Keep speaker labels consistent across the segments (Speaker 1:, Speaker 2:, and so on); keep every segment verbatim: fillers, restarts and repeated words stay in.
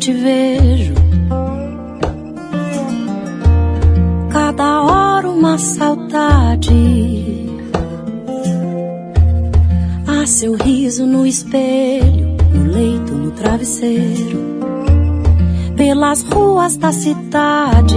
Speaker 1: te vejo, cada hora uma saudade. Ah, seu riso no espelho, no leito, no travesseiro, pelas ruas da cidade.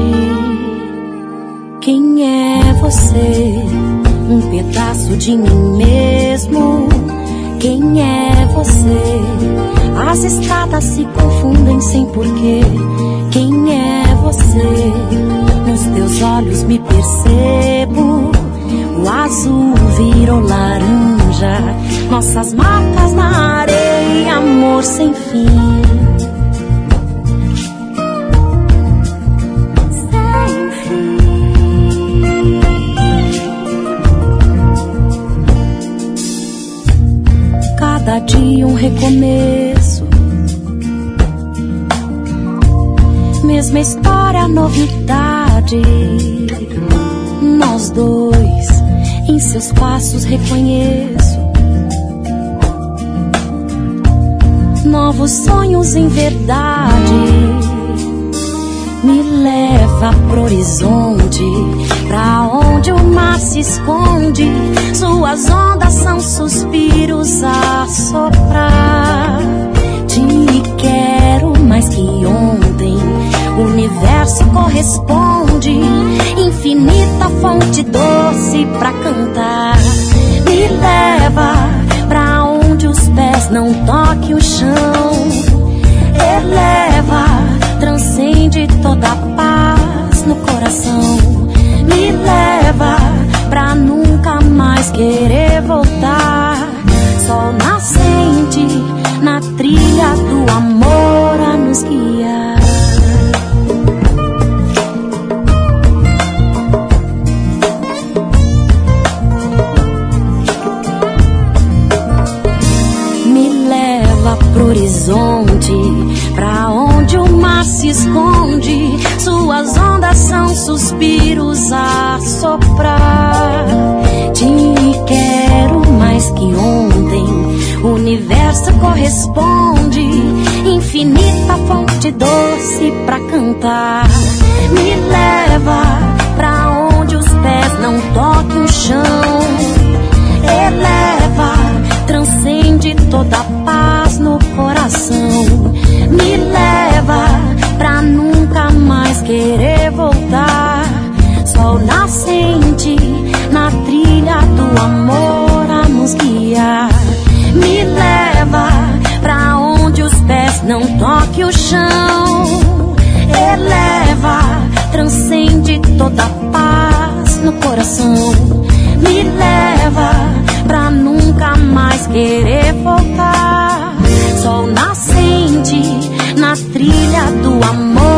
Speaker 1: Quem é você? Um pedaço de mim mesmo. Quem é você? As estradas se confundem sem porquê. Quem é você? Nos teus olhos me percebo. O azul virou laranja, nossas marcas na areia, amor sem fim. Cada dia um recomeço, mesma história, novidade. Nós dois, em seus passos reconheço novos sonhos em verdade. Me leva pro horizonte, pra onde o mar se esconde. Suas ondas são suspiros a soprar. Te quero mais que ontem, o universo corresponde. Infinita fonte doce pra cantar. Me leva pra onde os pés não toquem o chão. Eleva, transcende toda a paz no coração. Me leva pra nunca mais querer voltar. Sol nascente na trilha do amor a nos guiar. Me leva pro horizonte, pra onde o mar se esconde. Suas ondas são suspiros a soprar. Te quero mais que ontem, o universo corresponde. Infinita fonte doce pra cantar. Me leva pra onde os pés não toquem o chão. Eleva, transcende toda a paz no coração. Me leva pra nunca mais querer voltar. Sol nascente na trilha do amor a nos guiar. Me leva pra onde os pés não toquem o chão. Eleva, transcende toda a paz no coração. Me leva pra nunca mais querer voltar. Sol nascente na trilha do amor